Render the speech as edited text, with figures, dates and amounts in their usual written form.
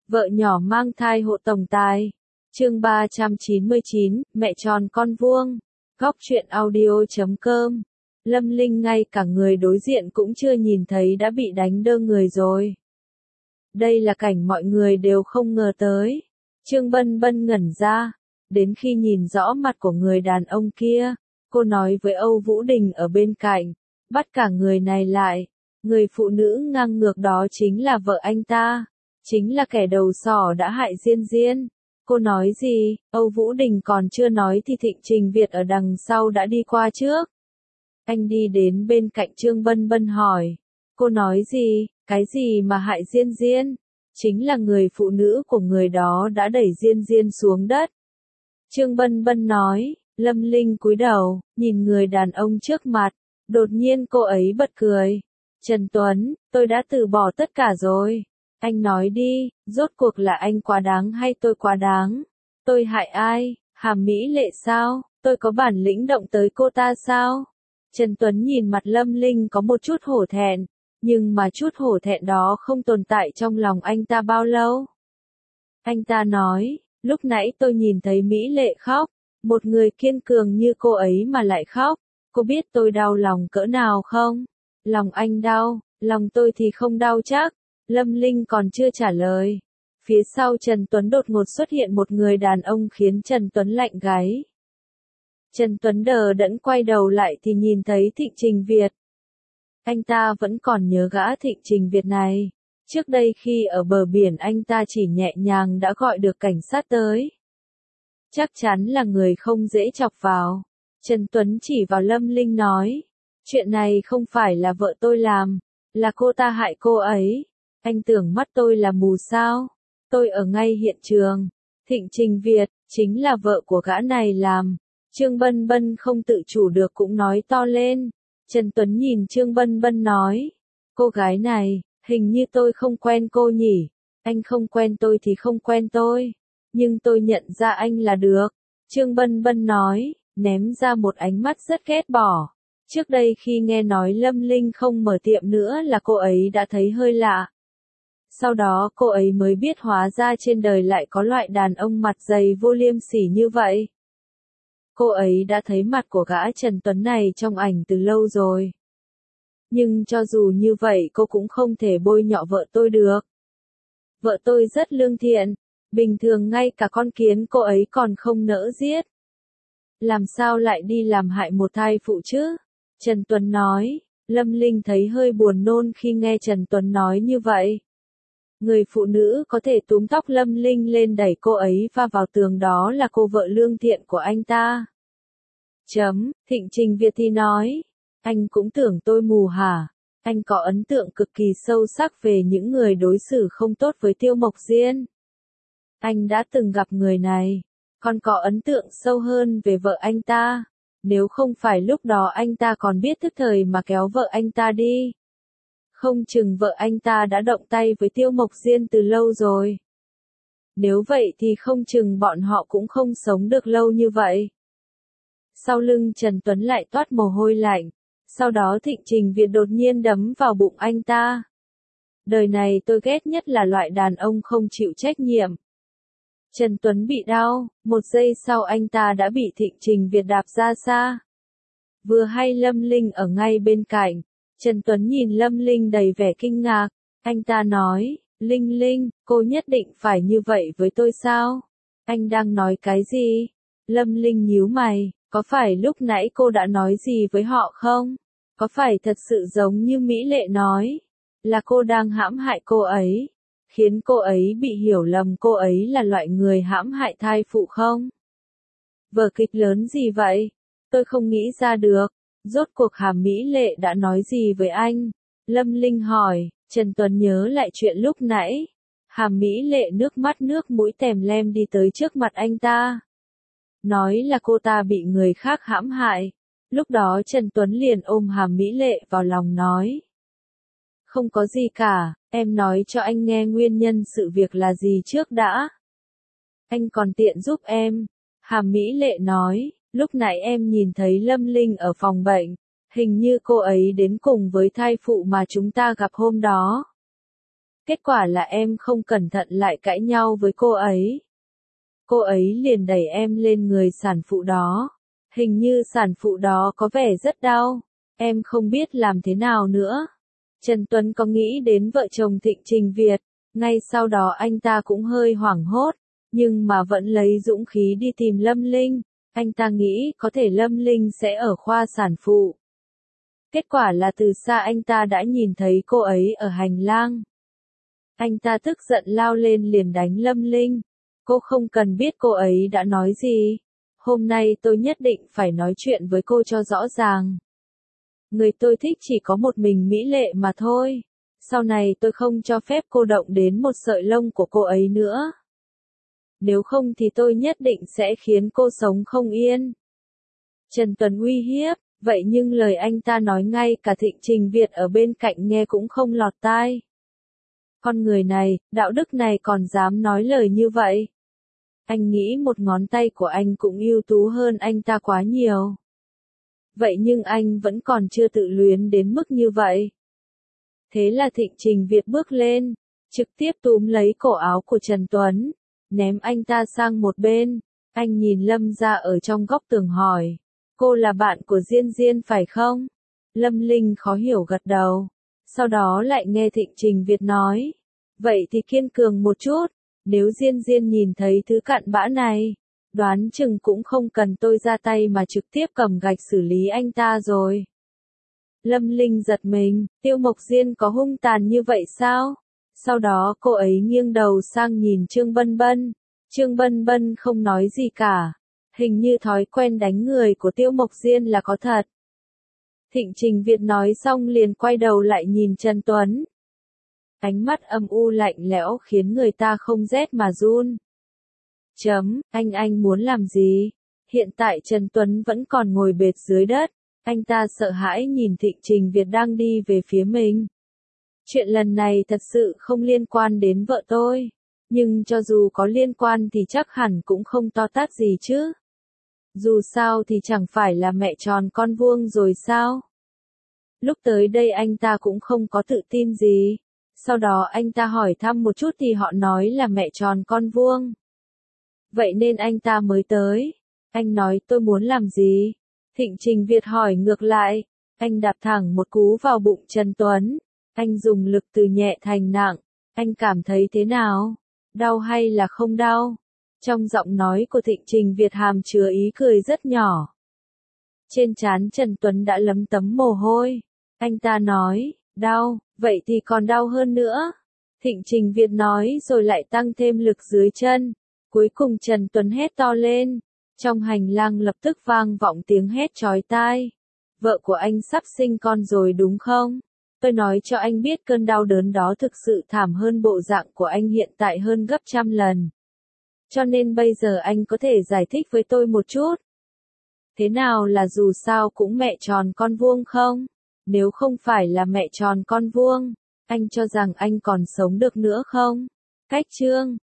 Vợ nhỏ mang thai hộ tổng tài. Chương 399, mẹ tròn con vuông. Góc truyện audio.com. Lâm Linh ngay cả người đối diện cũng chưa nhìn thấy đã bị đánh đơ người rồi. Đây là cảnh mọi người đều không ngờ tới. Trương Bân Bân ngẩn ra. Đến khi nhìn rõ mặt của người đàn ông kia, cô nói với Âu Vũ Đình ở bên cạnh, bắt cả người này lại. Người phụ nữ ngang ngược đó chính là vợ anh ta. Chính là kẻ đầu sỏ đã hại Diên Diên. Cô nói gì? Âu Vũ Đình còn chưa nói thì Thịnh Trình Việt ở đằng sau đã đi qua trước. Anh đi đến bên cạnh Trương Bân Bân hỏi. Cô nói gì? Cái gì mà hại Diên Diên? Chính là người phụ nữ của người đó đã đẩy Diên Diên xuống đất. Trương Bân Bân nói. Lâm Linh cúi đầu, nhìn người đàn ông trước mặt. Đột nhiên cô ấy bật cười. Trần Tuấn, tôi đã từ bỏ tất cả rồi. Anh nói đi, rốt cuộc là anh quá đáng hay tôi quá đáng? Tôi hại ai? Hàm Mỹ Lệ sao? Tôi có bản lĩnh động tới cô ta sao? Trần Tuấn nhìn mặt Lâm Linh có một chút hổ thẹn, nhưng mà chút hổ thẹn đó không tồn tại trong lòng anh ta bao lâu. Anh ta nói, lúc nãy tôi nhìn thấy Mỹ Lệ khóc, một người kiên cường như cô ấy mà lại khóc, cô biết tôi đau lòng cỡ nào không? Lòng anh đau, lòng tôi thì không đau chắc. Lâm Linh còn chưa trả lời. Phía sau Trần Tuấn đột ngột xuất hiện một người đàn ông khiến Trần Tuấn lạnh gáy. Trần Tuấn đờ đẫn quay đầu lại thì nhìn thấy Thịnh Trình Việt. Anh ta vẫn còn nhớ gã Thịnh Trình Việt này. Trước đây khi ở bờ biển anh ta chỉ nhẹ nhàng đã gọi được cảnh sát tới. Chắc chắn là người không dễ chọc vào. Trần Tuấn chỉ vào Lâm Linh nói. Chuyện này không phải là vợ tôi làm. Là cô ta hại cô ấy. Anh tưởng mắt tôi là mù sao? Tôi ở ngay hiện trường. Thịnh Trình Việt, chính là vợ của gã này làm. Trương Bân Bân không tự chủ được cũng nói to lên. Trần Tuấn nhìn Trương Bân Bân nói. Cô gái này, hình như tôi không quen cô nhỉ. Anh không quen tôi thì không quen tôi. Nhưng tôi nhận ra anh là được. Trương Bân Bân nói, ném ra một ánh mắt rất ghét bỏ. Trước đây khi nghe nói Lâm Linh không mở tiệm nữa là cô ấy đã thấy hơi lạ. Sau đó cô ấy mới biết hóa ra trên đời lại có loại đàn ông mặt dày vô liêm sỉ như vậy. Cô ấy đã thấy mặt của gã Trần Tuấn này trong ảnh từ lâu rồi. Nhưng cho dù như vậy cô cũng không thể bôi nhọ vợ tôi được. Vợ tôi rất lương thiện, bình thường ngay cả con kiến cô ấy còn không nỡ giết. Làm sao lại đi làm hại một thai phụ chứ? Trần Tuấn nói. Lâm Linh thấy hơi buồn nôn khi nghe Trần Tuấn nói như vậy. Người phụ nữ có thể túm tóc Lâm Linh lên đẩy cô ấy va vào tường đó là cô vợ lương thiện của anh ta. Thịnh Trình Việt thì nói. Anh cũng tưởng tôi mù hả? Anh có ấn tượng cực kỳ sâu sắc về những người đối xử không tốt với Tiêu Mộc Diên. Anh đã từng gặp người này. Còn có ấn tượng sâu hơn về vợ anh ta. Nếu không phải lúc đó anh ta còn biết thức thời mà kéo vợ anh ta đi. Không chừng vợ anh ta đã động tay với Tiêu Mộc Diên từ lâu rồi. Nếu vậy thì không chừng bọn họ cũng không sống được lâu như vậy. Sau lưng Trần Tuấn lại toát mồ hôi lạnh. Sau đó Thịnh Trình Việt đột nhiên đấm vào bụng anh ta. Đời này tôi ghét nhất là loại đàn ông không chịu trách nhiệm. Trần Tuấn bị đau, một giây sau anh ta đã bị Thịnh Trình Việt đạp ra xa. Vừa hay Lâm Linh ở ngay bên cạnh. Trần Tuấn nhìn Lâm Linh đầy vẻ kinh ngạc. Anh ta nói, Linh Linh, cô nhất định phải như vậy với tôi sao? Anh đang nói cái gì? Lâm Linh nhíu mày, có phải lúc nãy cô đã nói gì với họ không? Có phải thật sự giống như Mỹ Lệ nói? Là cô đang hãm hại cô ấy? Khiến cô ấy bị hiểu lầm cô ấy là loại người hãm hại thai phụ không? Vở kịch lớn gì vậy? Tôi không nghĩ ra được. Rốt cuộc Hàm Mỹ Lệ đã nói gì với anh? Lâm Linh hỏi. Trần Tuấn nhớ lại chuyện lúc nãy. Hàm Mỹ Lệ nước mắt nước mũi tèm lem đi tới trước mặt anh ta. Nói là cô ta bị người khác hãm hại. Lúc đó Trần Tuấn liền ôm Hàm Mỹ Lệ vào lòng nói. Không có gì cả, em nói cho anh nghe nguyên nhân sự việc là gì trước đã. Anh còn tiện giúp em. Hàm Mỹ Lệ nói, lúc nãy em nhìn thấy Lâm Linh ở phòng bệnh, hình như cô ấy đến cùng với thai phụ mà chúng ta gặp hôm đó. Kết quả là em không cẩn thận lại cãi nhau với cô ấy. Cô ấy liền đẩy em lên người sản phụ đó. Hình như sản phụ đó có vẻ rất đau. Em không biết làm thế nào nữa. Trần Tuấn có nghĩ đến vợ chồng Thịnh Trình Việt. Ngay sau đó anh ta cũng hơi hoảng hốt. Nhưng mà vẫn lấy dũng khí đi tìm Lâm Linh. Anh ta nghĩ có thể Lâm Linh sẽ ở khoa sản phụ. Kết quả là từ xa anh ta đã nhìn thấy cô ấy ở hành lang. Anh ta tức giận lao lên liền đánh Lâm Linh. Cô không cần biết cô ấy đã nói gì. Hôm nay tôi nhất định phải nói chuyện với cô cho rõ ràng. Người tôi thích chỉ có một mình Mỹ Lệ mà thôi. Sau này tôi không cho phép cô động đến một sợi lông của cô ấy nữa. Nếu không thì tôi nhất định sẽ khiến cô sống không yên. Trần Tuấn uy hiếp, vậy nhưng lời anh ta nói ngay cả Thịnh Trình Việt ở bên cạnh nghe cũng không lọt tai. Con người này, đạo đức này còn dám nói lời như vậy. Anh nghĩ một ngón tay của anh cũng ưu tú hơn anh ta quá nhiều. Vậy nhưng anh vẫn còn chưa tự luyến đến mức như vậy. Thế là Thịnh Trình Việt bước lên, trực tiếp túm lấy cổ áo của Trần Tuấn, ném anh ta sang một bên. Anh nhìn Lâm ra ở trong góc tường hỏi, cô là bạn của Diên Diên phải không? Lâm Linh khó hiểu gật đầu. Sau đó lại nghe Thịnh Trình Việt nói, vậy thì kiên cường một chút, nếu Diên Diên nhìn thấy thứ cặn bã này, đoán chừng cũng không cần tôi ra tay mà trực tiếp cầm gạch xử lý anh ta rồi. Lâm Linh giật mình, Tiêu Mộc Diên có hung tàn như vậy sao? Sau đó cô ấy nghiêng đầu sang nhìn Trương Bân Bân. Trương Bân Bân không nói gì cả. Hình như thói quen đánh người của Tiêu Mộc Diên là có thật. Thịnh Trình Việt nói xong liền quay đầu lại nhìn Trần Tuấn. Ánh mắt âm u lạnh lẽo khiến người ta không rét mà run. Anh muốn làm gì? Hiện tại Trần Tuấn vẫn còn ngồi bệt dưới đất. Anh ta sợ hãi nhìn Thịnh Trình Việt đang đi về phía mình. Chuyện lần này thật sự không liên quan đến vợ tôi. Nhưng cho dù có liên quan thì chắc hẳn cũng không to tát gì chứ. Dù sao thì chẳng phải là mẹ tròn con vuông rồi sao? Lúc tới đây anh ta cũng không có tự tin gì. Sau đó anh ta hỏi thăm một chút thì họ nói là mẹ tròn con vuông. Vậy nên anh ta mới tới. Anh nói tôi muốn làm gì? Thịnh Trình Việt hỏi ngược lại. Anh đạp thẳng một cú vào bụng Trần Tuấn. Anh dùng lực từ nhẹ thành nặng. Anh cảm thấy thế nào? Đau hay là không đau? Trong giọng nói của Thịnh Trình Việt hàm chứa ý cười rất nhỏ. Trên trán Trần Tuấn đã lấm tấm mồ hôi. Anh ta nói, đau, vậy thì còn đau hơn nữa. Thịnh Trình Việt nói rồi lại tăng thêm lực dưới chân. Cuối cùng Trần Tuấn hét to lên. Trong hành lang lập tức vang vọng tiếng hét chói tai. Vợ của anh sắp sinh con rồi đúng không? Tôi nói cho anh biết cơn đau đớn đó thực sự thảm hơn bộ dạng của anh hiện tại hơn gấp trăm lần. Cho nên bây giờ anh có thể giải thích với tôi một chút. Thế nào là dù sao cũng mẹ tròn con vuông không? Nếu không phải là mẹ tròn con vuông, anh cho rằng anh còn sống được nữa không? Cách chương